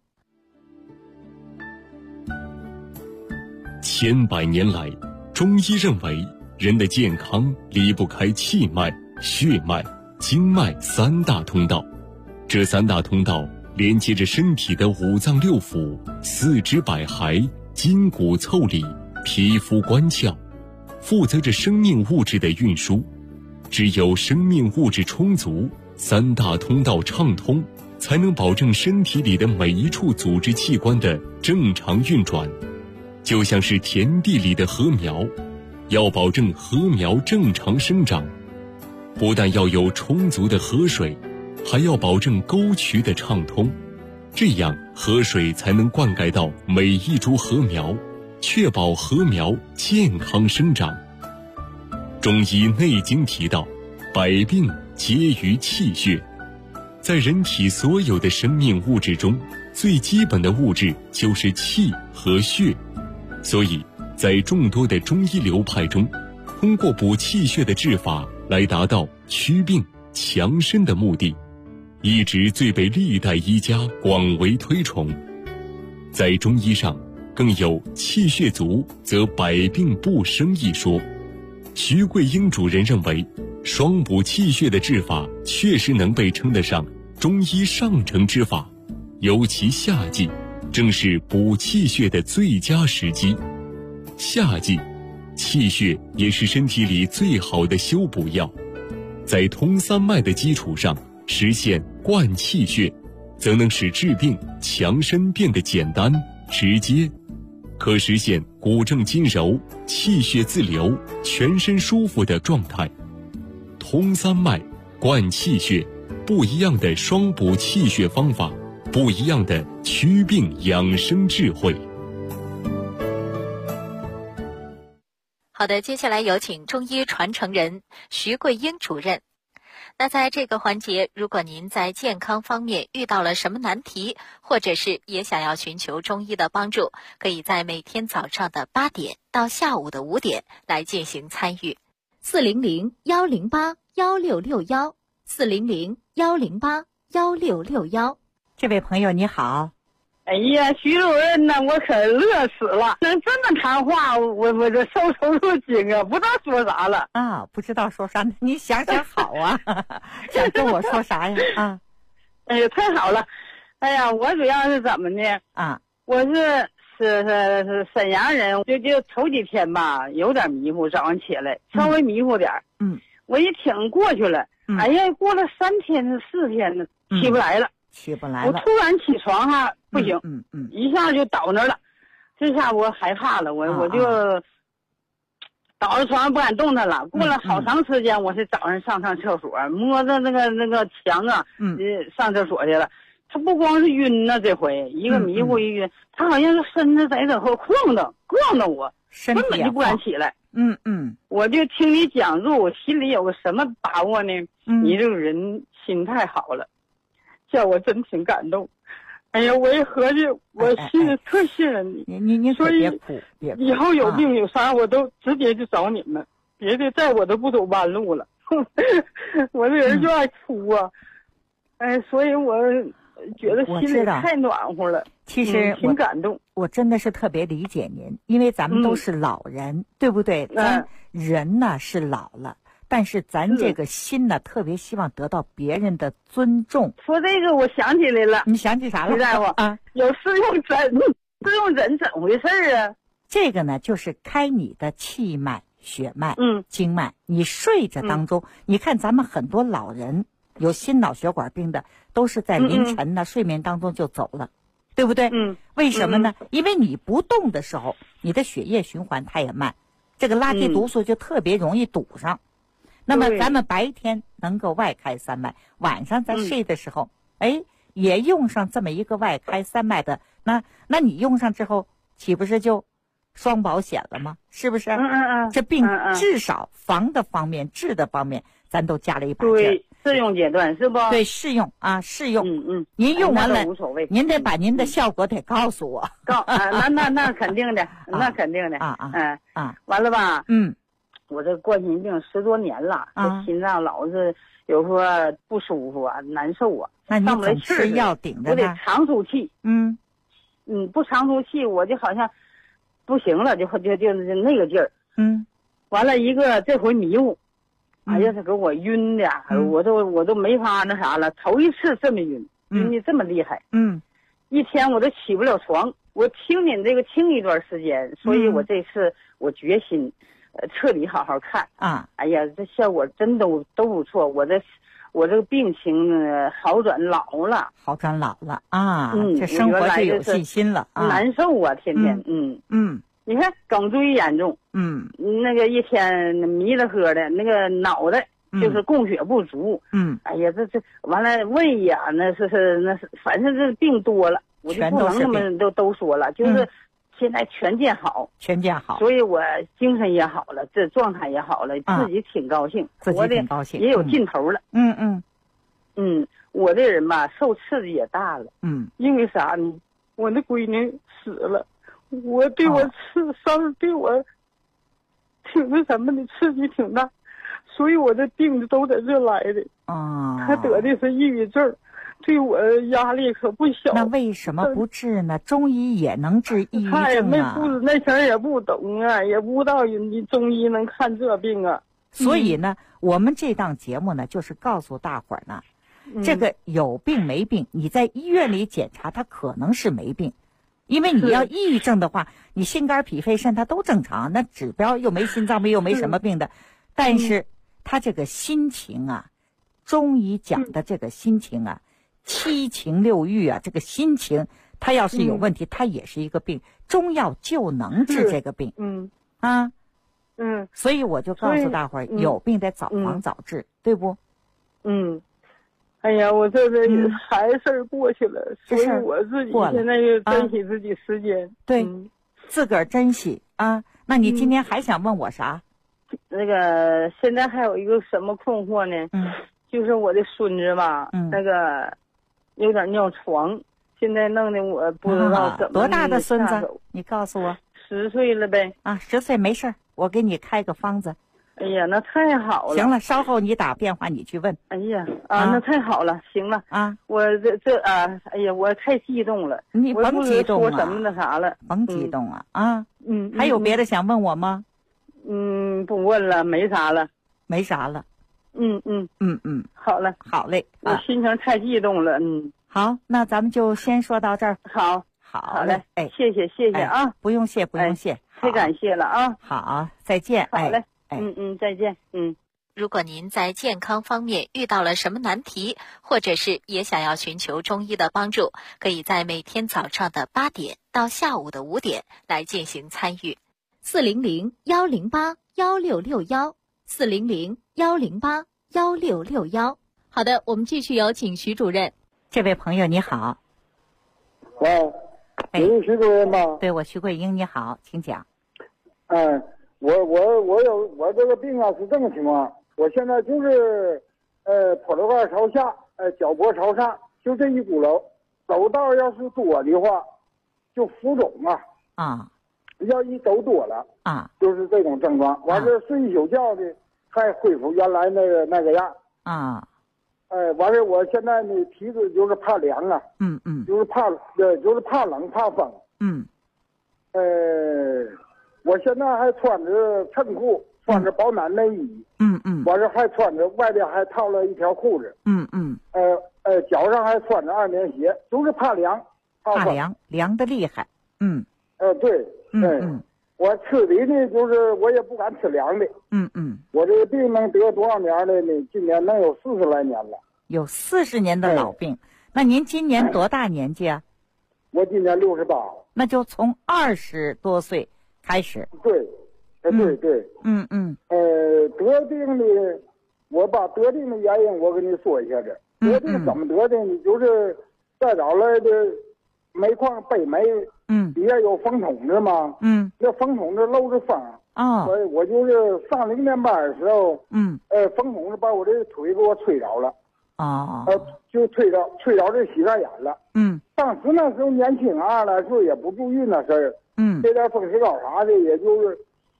千百年来，中医认为人的健康离不开气脉、血脉、经脉3大通道。这3大通道连接着身体的五脏六腑、四肢百骸、筋骨腠理、皮肤关窍，负责着生命物质的运输。只有生命物质充足，3大通道畅通，才能保证身体里的每一处组织器官的正常运转。就像是田地里的禾苗，要保证禾苗正常生长，不但要有充足的河水，还要保证沟渠的畅通，这样河水才能灌溉到每一株禾苗，确保禾苗健康生长。中医内经提到，百病皆于气血。在人体所有的生命物质中，最基本的物质就是气和血。所以在众多的中医流派中，通过补气血的治法来达到祛病强身的目的，一直最被历代医家广为推崇。在中医上更有气血足则百病不生一说。徐桂英主任认为，双补气血的治法确实能被称得上中医上乘之法，尤其夏季正是补气血的最佳时机。夏季气血也是身体里最好的修补药，在通3脉的基础上实现灌气血，则能使治病强身变得简单直接，可实现骨正筋柔、气血自流、全身舒服的状态。通3脉灌气血，不一样的双补气血方法，不一样的祛病养生智慧。 好的，接下来有请中医传承人徐桂英主任。那在这个环节，如果您在健康方面遇到了什么难题，或者是也想要寻求中医的帮助，可以在每天早上的8点到下午的5点来进行参与。 400-108 400-108-161。 这位朋友你好。 哎呀，徐主任呐，我可乐死了！能这么谈话，我这受入惊啊，不知道说啥了啊，不知道说啥，你想想好啊，想跟我说啥呀？啊， 哎呀，太好了！哎呀，我主要是怎么呢？ 啊，我是沈阳人，就头几天吧，有点迷糊，早上起来稍微迷糊点我一挺过去了，哎呀，过了3天4天呢，起不来了。我突然起床哈，不行，一下就倒那儿了，这下我害怕了，我就倒在床上不敢动弹了。过了好长时间，我是早上上厕所，摸着那个墙啊，上厕所去了。他不光是晕呢，这回一个迷糊一晕，他好像是身子在后晃荡我，根本就不敢起来。我就听你讲述，我心里有个什么把握呢？你这个人心太好了。叫我真挺感动，哎呀，我一合计，我心里特信任你。 你所以以后有病有啥，我都直接就找你们，别的在我都不走弯路了。我这人就爱哭啊，哎，所以我觉得心里太暖和了。 其实挺感动， 我真的是特别理解您，因为咱们都是老人，对不对？咱人呢是老了。但是咱这个心呢，特别希望得到别人的尊重。 说这个，我想起来了。 你想起啥了？ 大夫啊，有试用针，试用针怎么回事啊？ 这个呢，就是开你的气脉、血脉、经脉。你睡着当中，你看咱们很多老人有心脑血管病的，都是在凌晨呢睡眠当中就走了，对不对？为什么呢？因为你不动的时候，你的血液循环它也慢，这个垃圾毒素就特别容易堵上。那么咱们白天能够外开三脉，晚上在睡的时候，也用上这么一个外开三脉的，那你用上之后，岂不是就双保险了吗？是不是？这病至少防的方面、治的方面，咱都加了一把劲。 对，试用阶段是不？ 对，试用啊，试用。您用完了， 无所谓。 您得把您的效果得告诉我。 那肯定的，那肯定的。完了吧？我这冠心病10多年了，这心脏老是有时候不舒服啊，难受啊， 那你上不来气吃药顶着我得长出气。不长出气，我就好像不行了，就那个劲儿。完了一个这回迷糊，哎呀，他给我晕的，我都没法那啥了，头一次这么晕的这么厉害。一天我都起不了床。我听您这个听一段时间，所以我这次我决心。彻底好好看啊！哎呀，这效果真都不错。我这个病情好转老了啊！这生活就有信心了啊！ 难受啊，天天你看颈椎严重，那个一天迷了喝的，那个脑袋就是供血不足，哎呀，这完了胃呀，那是，反正这病多了，我就不能那么都说了，就是。现在全见好，所以我精神也好了，这状态也好了，自己挺高兴，活的也有劲头了。我这人吧，受刺激也大了。因为啥呢？我那闺女死了，我对我对我挺那什么的，刺激挺大，所以我这病都在这来的。她得的是抑郁症。对我压力可不小。 那为什么不治呢？中医也能治抑郁症啊。 他也那前儿也不懂啊，也不知道你中医能看这病啊。 所以呢，我们这档节目呢，就是告诉大伙儿呢，这个有病没病，你在医院里检查，他可能是没病，因为你要抑郁症的话，你心肝脾肺肾它都正常，那指标又没心脏病又没什么病的，但是他这个心情啊，中医讲的这个心情啊。七情六欲啊，这个心情，它要是有问题，它也是一个病。中药就能治这个病。所以我就告诉大伙儿，有病得早防早治，对不？ 哎呀，我这孩子事儿过去了，所以我自己现在就珍惜自己时间。 对，自个儿珍惜啊。那你今天还想问我啥？ 那个现在还有一个什么困惑呢？就是我的孙子吧，那个。有点尿床，现在弄得我不知道怎么。 多大的孙子？你告诉我。 10岁了呗。 10岁没事，我给你开个方子。 哎呀，那太好了。 行了，稍后你打电话你去问。 哎呀那太好了，行了啊， 我哎呀，我太激动了。 你甭激动啊， 说什么那啥了？ 甭激动啊还有别的想问我吗？ 不问了，没啥了。 没啥了。 好了， 好嘞。 我心情太激动了。 好，那咱们就先说到这儿。 好嘞， 哎， 谢谢啊， 不用谢， 太感谢了啊。 好，再见。 好嘞，再见。 如果您在健康方面遇到了什么难题，或者是也想要寻求中医的帮助，可以在每天早上的8点到下午的5点来进行参与。 400-108-1661，400-108-1661。好的，我们继续有请徐主任。 这位朋友你好。 喂，你是徐主任吗？ 对，我徐桂英，你好，请讲。 我这个病啊是这个情况，我现在就是腿盖朝下，脚脖朝上，就这一股篓，走道要是多的话，就浮肿要一走多了就是这种症状。完了睡一宿觉的，还恢复原来那个样完了我现在呢体质就是怕凉就是怕冷怕风我现在还穿着衬裤，穿着保暖内衣完了还穿着外边还套了一条裤子脚上还穿着2棉鞋，就是怕凉怕凉的厉害对我吃的呢就是我也不敢吃凉的我这个病能得多少年了呢？今年能有40来年了。 有40年的老病那您今年多大年纪啊？ 我今年68。 那就从20多岁开始。 对对得病的，我把得病的原因我跟你说一下子。得病怎么得的？你就是再找来的煤矿北煤底下有风筒子嘛那风筒子漏着风所以我就是上0年班的时候风筒子把我这腿给我吹着了就吹着这膝盖眼了当时那时候年轻来说也不注意那事儿这点风石膏啥的，也就是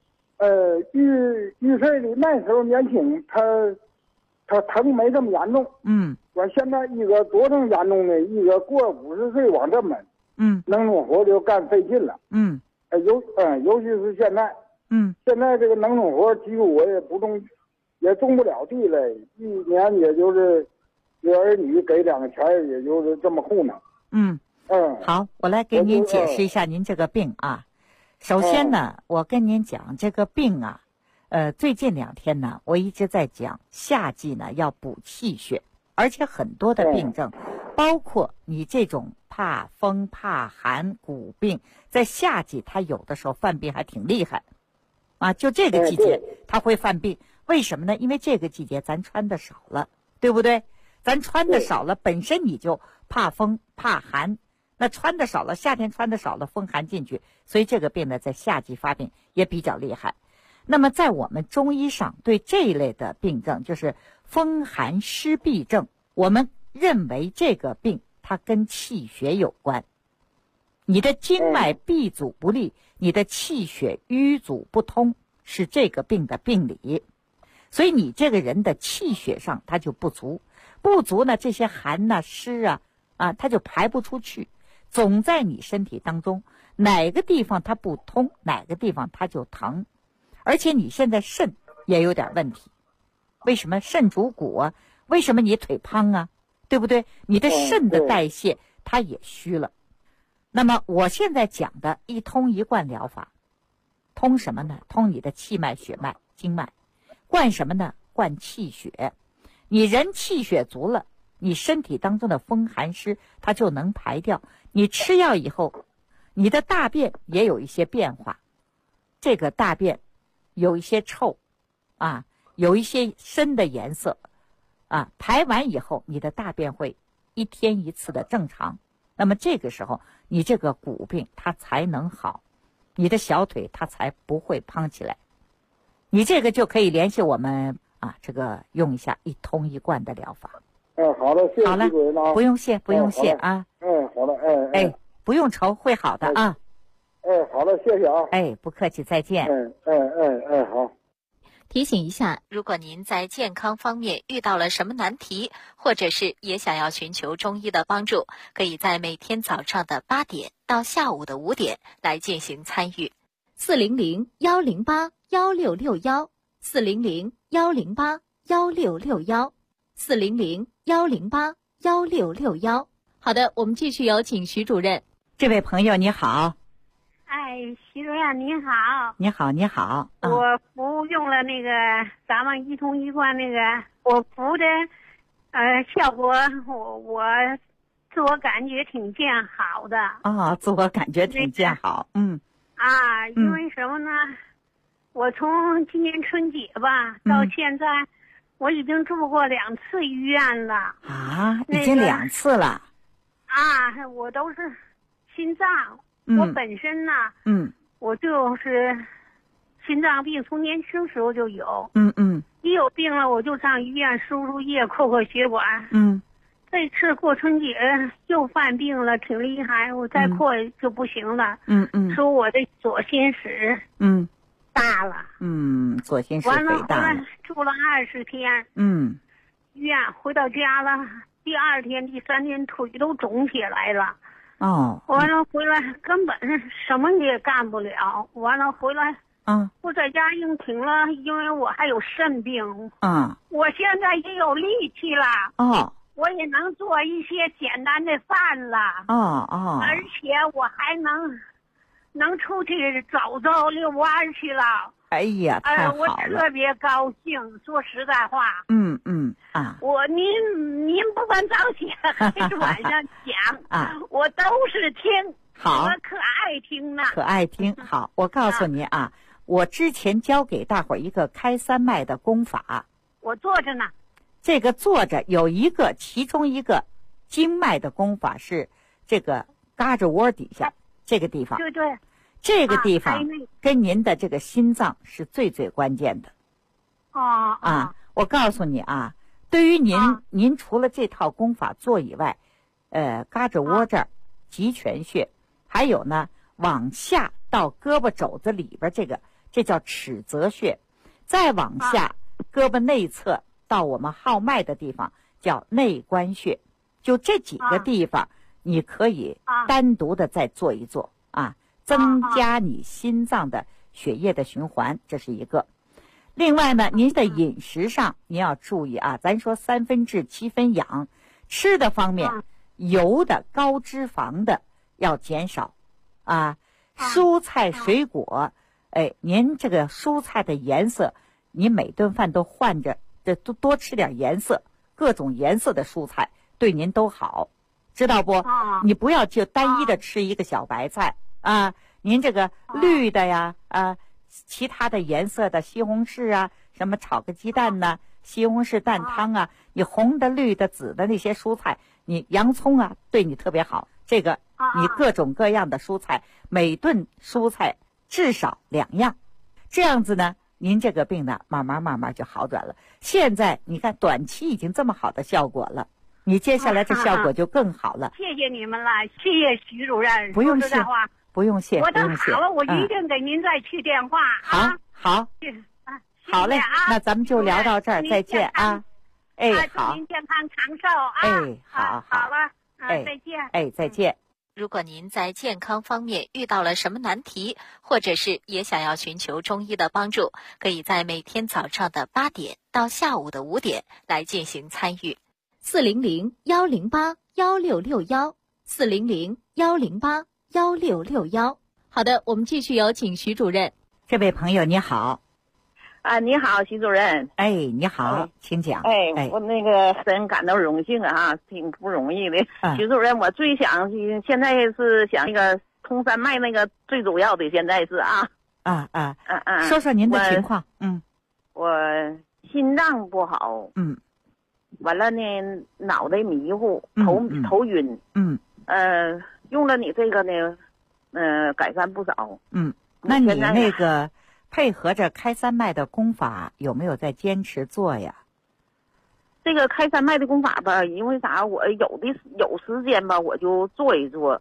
遇事的那时候年轻，他疼没这么严重我现在一个多么严重的，一个过50岁往这门能农活就干费劲了尤其是现在现在这个能农活几乎我也不种，也种不了地了，一年也就是给儿女给2个钱，也就是这么糊弄好，我来给您解释一下您这个病首先呢我跟您讲这个病最近2天呢我一直在讲夏季呢要补气血，而且很多的病症包括你这种怕风怕寒骨病，在夏季它有的时候犯病还挺厉害就这个季节它会犯病。为什么呢？因为这个季节咱穿的少了，对不对？咱穿的少了，本身你就怕风怕寒，那穿的少了，夏天穿的少了，风寒进去，所以这个病呢在夏季发病也比较厉害。那么在我们中医上对这一类的病症，就是风寒湿痹症，我们认为这个病它跟气血有关，你的经脉闭阻不利，你的气血瘀阻不通，是这个病的病理。所以你这个人的气血上它就不足呢，这些寒湿它就排不出去，总在你身体当中哪个地方它不通，哪个地方它就疼。而且你现在肾也有点问题，为什么？肾主骨为什么你腿胖对不对？你的肾的代谢它也虚了。那么我现在讲的一通一贯疗法，通什么呢？通你的气脉血脉经脉。灌什么呢？灌气血。你人气血足了，你身体当中的风寒湿它就能排掉。你吃药以后，你的大便也有一些变化，这个大便有一些臭有一些深的颜色排完以后你的大便会1天1次的正常，那么这个时候你这个骨病它才能好，你的小腿它才不会胖起来。你这个就可以联系我们这个用一下一通一贯的疗法。 好的，谢谢徐主任不用谢不用谢好的不用愁，会好的好的，谢谢不客气，再见好。 提醒一下，如果您在健康方面遇到了什么难题，或者是也想要寻求中医的帮助，可以在每天早上的8点到下午的5点来进行参与。400-108-1661，400-108-1661，400-108-1661。好的，我们继续有请徐主任。 这位朋友你好。 徐主任您好。 你好，你好。 我服用了那个咱们一通一贯那个，我服的效果，我自我感觉挺见好的。 自我感觉挺见好。 因为什么呢？我从今年春节吧到现在，我已经住过2次医院了。 已经2次了。 我都是心脏。我本身呢，我就是心脏病，从年轻时候就有。一有病了，我就上医院输液、扩血管。这次过春节又犯病了，挺厉害，我再扩就不行了。说我的左心室大了。 左心室肥大了。 完了，住了20天。医院回到家了，第2天、第3天腿都肿起来了。完了回来根本什么也干不了。完了回来，我在家硬挺了，因为我还有肾病。我现在也有力气了。我也能做一些简单的饭了。而且我还能出去走走遛弯去了。 哎呀，太好了！ 我特别高兴，说实在话。您不管早起还是晚上讲，我都是听。 好， 我可爱听呢。 可爱听。好，我告诉你我之前教给大伙儿一个开3脉的功法。 我做着呢。 这个做着有其中一个经脉的功法是这个胳肢窝底下这个地方。 对对。 这个地方跟您的这个心脏是最关键的。我告诉你对于您除了这套功法做以外，胳肢窝这儿极泉穴，还有呢往下到胳膊肘子里边这叫尺泽穴，再往下胳膊内侧到我们号脉的地方叫内关穴。就这几个地方你可以单独的再做一做增加你心脏的血液的循环，这是一个。另外呢，您的饮食上您要注意咱说3分治7分养，吃的方面油的高脂肪的要减少蔬菜水果，您这个蔬菜的颜色，你每顿饭都换着，多吃点颜色，各种颜色的蔬菜对您都好，知道不？你不要就单一的吃一个小白菜您这个绿的呀其他的颜色的西红柿什么炒个鸡蛋呢，西红柿蛋汤你红的绿的紫的那些蔬菜，你洋葱对你特别好。这个你各种各样的蔬菜，每顿蔬菜至少2样，这样子呢您这个病呢慢慢就好转了。现在你看短期已经这么好的效果了，你接下来这效果就更好了。 谢谢你们了，谢谢徐主任。 不用谢，不用谢。 我等好了，我一定给您再去电话。 好，好嘞，那咱们就聊到这儿，再见好。 祝您健康长寿好了，再见。 再见。 如果您在健康方面遇到了什么难题，或者是也想要寻求中医的帮助，可以在每天早上的8点到下午的5点来进行参与。400-108-1661，400-108-1661。好的，我们继续有请徐主任。 这位朋友你好。 你好，徐主任。 你好，请讲。 我那个深感到荣幸挺不容易的。徐主任，我最想现在是想那个通3脉那个最主要的，现在是说说您的情况。 我心脏不好。完了呢，脑袋迷糊，头晕。用了你这个呢，改善不少。 那你那个配合着开3脉的功法有没有在坚持做呀？ 这个开3脉的功法吧，因为啥，我有时间吧，我就做一做。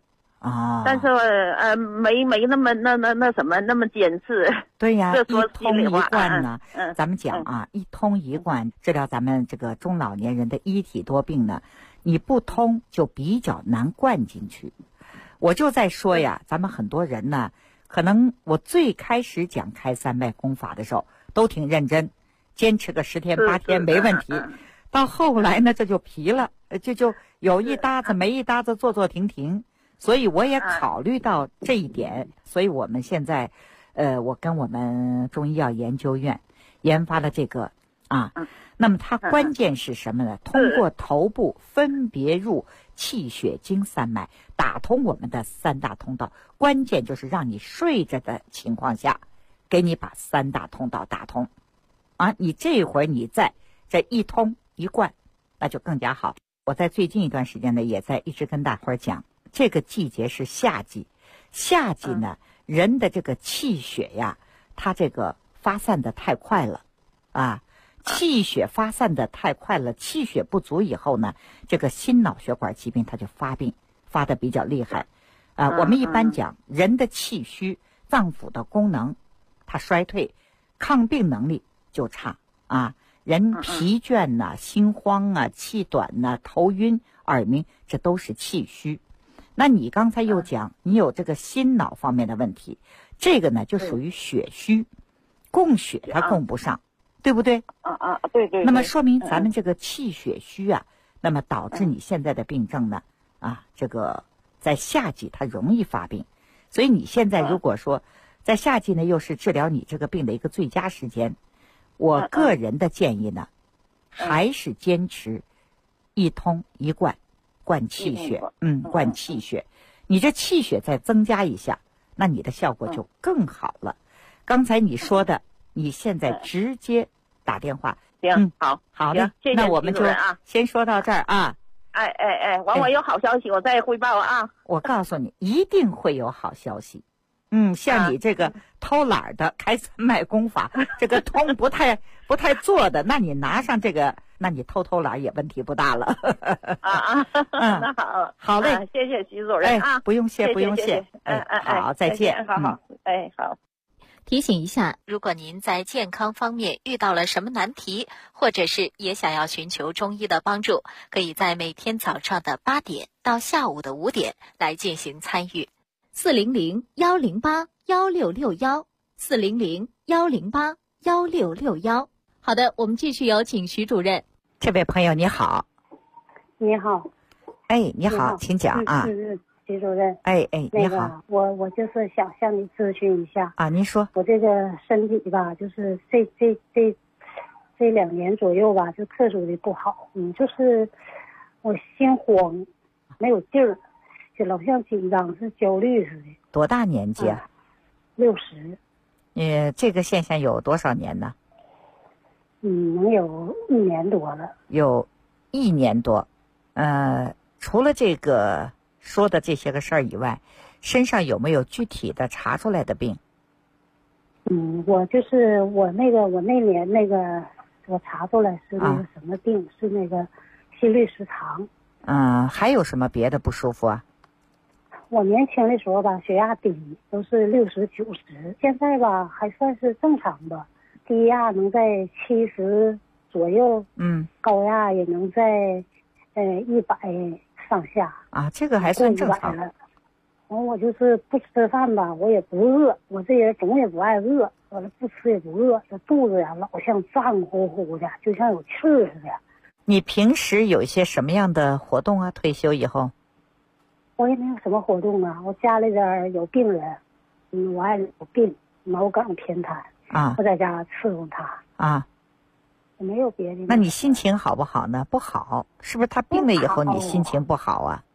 啊，但是没那么那么坚持。 对呀，一通一贯呢，咱们讲啊，一通一贯治疗咱们这个中老年人的一体多病呢，你不通就比较难灌进去。我就在说呀，咱们很多人呢，可能我最开始讲开三脉功法的时候都挺认真，坚持个10天8天没问题。到后来呢，这就疲了，就有一搭子没一搭子，坐停停。所以我也考虑到这一点，所以我们现在，我跟我们中医药研究院研发了这个啊。那么它关键是什么呢？通过头部分别入气血经三脉，打通我们的3大通道。关键就是让你睡着的情况下，给你把3大通道打通。啊，你这会儿你在这一通一贯，那就更加好。我在最近一段时间呢，也在一直跟大伙儿讲，这个季节是夏季，夏季呢，人的这个气血呀，它这个发散的太快了，啊，气血发散的太快了，气血不足以后呢，这个心脑血管疾病它就发的比较厉害，我们一般讲人的气虚，脏腑的功能它衰退，抗病能力就差啊。人疲倦呐、心慌啊、气短呐、头晕、耳鸣，这都是气虚。那你刚才又讲你有这个心脑方面的问题，这个呢就属于血虚，供血它供不上，对不对？ 对。 那么说明咱们这个气血虚啊，那么导致你现在的病症呢，这个在夏季它容易发病，所以你现在如果说在夏季呢，又是治疗你这个病的一个最佳时间。我个人的建议呢，还是坚持一通一贯，灌气血，灌气血。你这气血再增加一下，那你的效果就更好了。刚才你说的，你现在直接打电话。 行， 好的， 谢谢那我们就先说到这儿啊。 完我有好消息我再汇报啊。 我告诉你，一定会有好消息。像你这个偷懒的开三脉功法，这个通不太做的，那你拿上这个，那你偷懒也问题不大了。 那好嘞， 谢谢徐主任啊， 不用谢，不用谢。好，再见。 好，好。 提醒一下，如果您在健康方面遇到了什么难题，或者是也想要寻求中医的帮助，可以在每天早上的8点到下午的5点来进行参与。400-108-1661，400-108-1661。好的，我们继续有请徐主任。 这位朋友你好。 你好。 你好，请讲啊。 徐主任。 你好。 我就是想向你咨询一下啊。您说。 我这个身体吧，就是这2年左右吧，就特殊的不好。就是我心慌，没有劲儿。就老像紧张是焦虑似的。 多大年纪啊 ？60。 这个现象有多少年呢？ 能有1年多了。 有1年多。除了这个说的这些个事儿以外，身上有没有具体的查出来的病？ 我那年我查出来是那个什么病，是那个心律失常。 还有什么别的不舒服啊？ 我年轻的时候吧，血压低，都是60、90，现在吧还算是正常吧，低压能在70左右，高压也能在100上下啊，这个还算正常。 完我就是不吃饭吧，我也不饿，我这人总也不爱饿，完了不吃也不饿，这肚子呀老像胀乎乎的，就像有气儿似的。 你平时有一些什么样的活动啊？退休以后？ 我也没有什么活动啊，我家里边有病人，我爱人有病，脑梗偏瘫啊，我在家伺候他啊，我没有别的。 那你心情好不好呢？不好，是不是他病了以后你心情不好啊？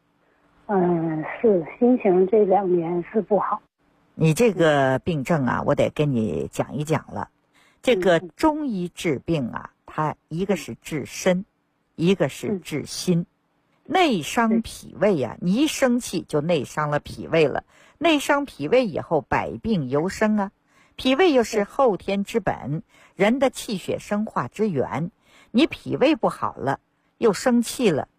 是心情这2年是不好。 你这个病症啊，我得跟你讲一讲了。这个中医治病啊，它一个是治身，一个是治心。内伤脾胃啊，你一生气就内伤了脾胃了，内伤脾胃以后百病由生啊。脾胃又是后天之本，人的气血生化之源，你脾胃不好了，又生气了，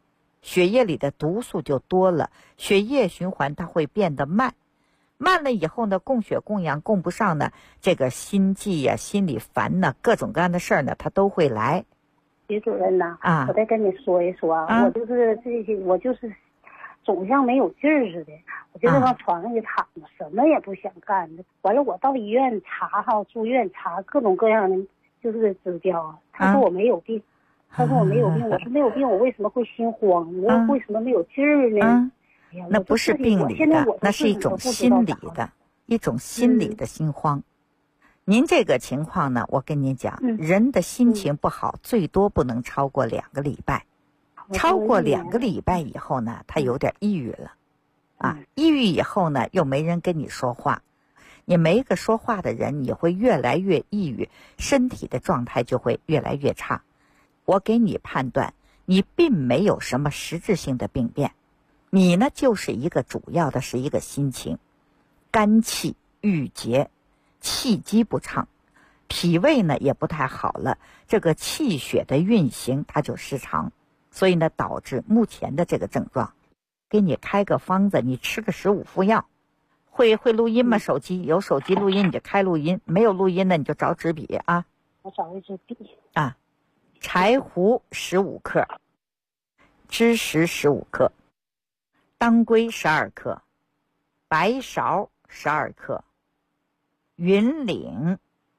血液里的毒素就多了，血液循环它会变得慢了以后呢，供血供氧供不上呢，这个心悸呀、心里烦呢，各种各样的事儿呢，它都会来。 徐主任呐，我再跟你说一说，我就是这些，我就是总像没有劲儿似的，我就在往床上一躺着，什么也不想干。完了，我到医院查住院查各种各样的就是指标，他说我没有病，我说没有病，我为什么会心慌？我为什么没有劲儿呢？ 那不是病理的，那是一种心理的心慌。您这个情况呢，我跟您讲，人的心情不好，最多不能超过2个礼拜。超过2个礼拜以后呢，他有点抑郁了，抑郁以后呢，又没人跟你说话，你没个说话的人，你会越来越抑郁，身体的状态就会越来越差。我给你判断，你并没有什么实质性的病变，你呢就是主要的是一个心情，肝气郁结，气机不畅，脾胃呢也不太好了，这个气血的运行它就失常，所以呢导致目前的这个症状。给你开个方子，你吃个15副药。会录音吗？手机有手机录音你就开录音，没有录音呢你就找纸笔啊。 我找一支笔啊。柴胡15克，枳实15克，当归12克，白芍12克，云岭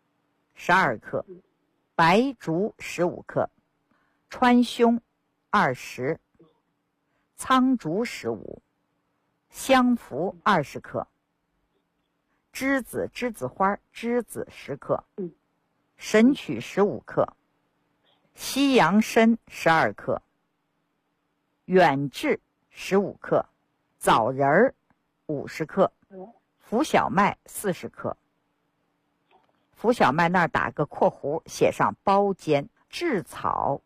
12克，白术15克，川芎20，苍术15，香附20克，栀子花栀子10克，神曲15克，西洋参12克，远志15克，枣仁50克，浮小麦40克。浮小麦那儿打个括弧，写上包煎。炙草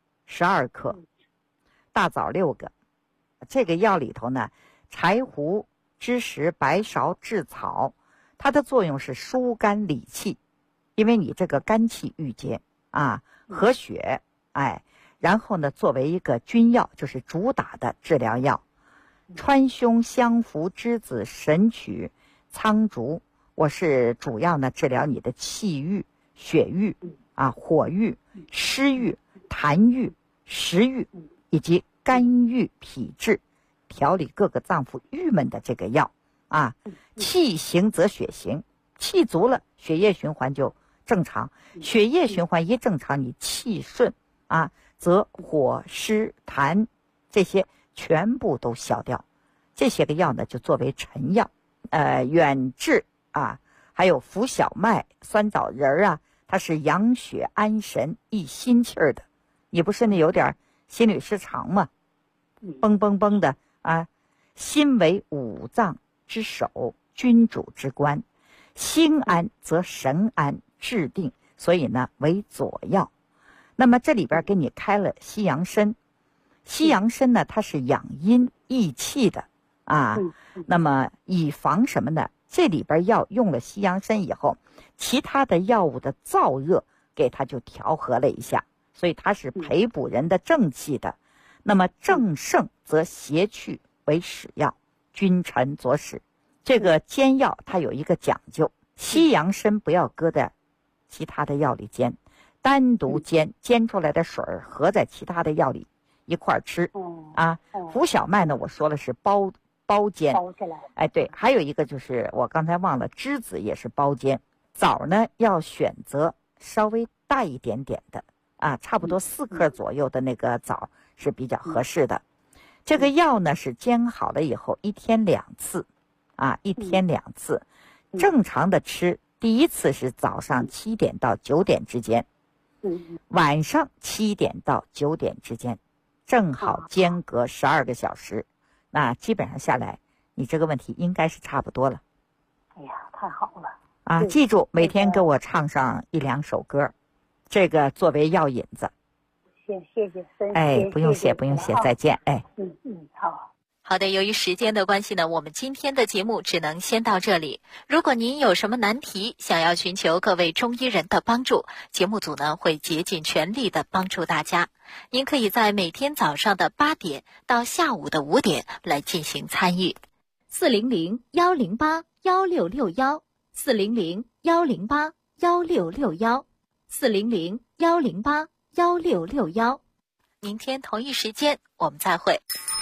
12克，大枣6个。这个药里头呢，柴胡、栀实、白芍、炙草，它的作用是疏肝理气，因为你这个肝气郁结和血，然后呢，作为一个君药，就是主打的治疗药。川芎、香附、栀子、神曲、苍术，我是主要呢治疗你的气郁、血郁火郁、湿郁、痰郁、食郁以及肝郁脾滞，调理各个脏腑郁闷的这个药气行则血行，气足了，血液循环就正常，血液循环一正常，你气顺则火湿痰这些全部都消掉。这些个药呢就作为臣药。远志还有浮小麦、酸枣仁它是养血安神益心气儿的。你不是那有点心律失常吗？蹦蹦蹦的心为五脏之首，君主之官，心安则神安，治定，所以呢为佐药。那么这里边给你开了西洋参。西洋参呢，它是养阴益气的那么以防什么呢？这里边药用了西洋参以后，其他的药物的燥热给它就调和了一下，所以它是培补人的正气的。那么正盛则邪去为使药，君臣佐使。这个煎药它有一个讲究，西洋参不要搁在其他的药里煎，单独煎出来的水合在其他的药里一块吃浮小麦呢，我说了是包煎， 包起来。 对，还有一个就是我刚才忘了，栀子也是包煎。枣呢要选择稍微大一点点的差不多4克左右的那个枣是比较合适的。这个药呢是煎好了以后1天2次1天2次。正常的吃，第一次是早上7点到9点之间，晚上7点到9点之间，正好间隔12个小时。那基本上下来，你这个问题应该是差不多了。 哎呀，太好了记住每天给我唱上1、2首歌，这个作为药引子。 谢谢不用谢，再见。 好。 好的，由于时间的关系呢，我们今天的节目只能先到这里。如果您有什么难题，想要寻求各位中医人的帮助，节目组呢会竭尽全力的帮助大家。您可以在每天早上的8点到下午的5点来进行参与。 400-108-1661，400-108-1661，400-108-1661。 明天同一时间我们再会。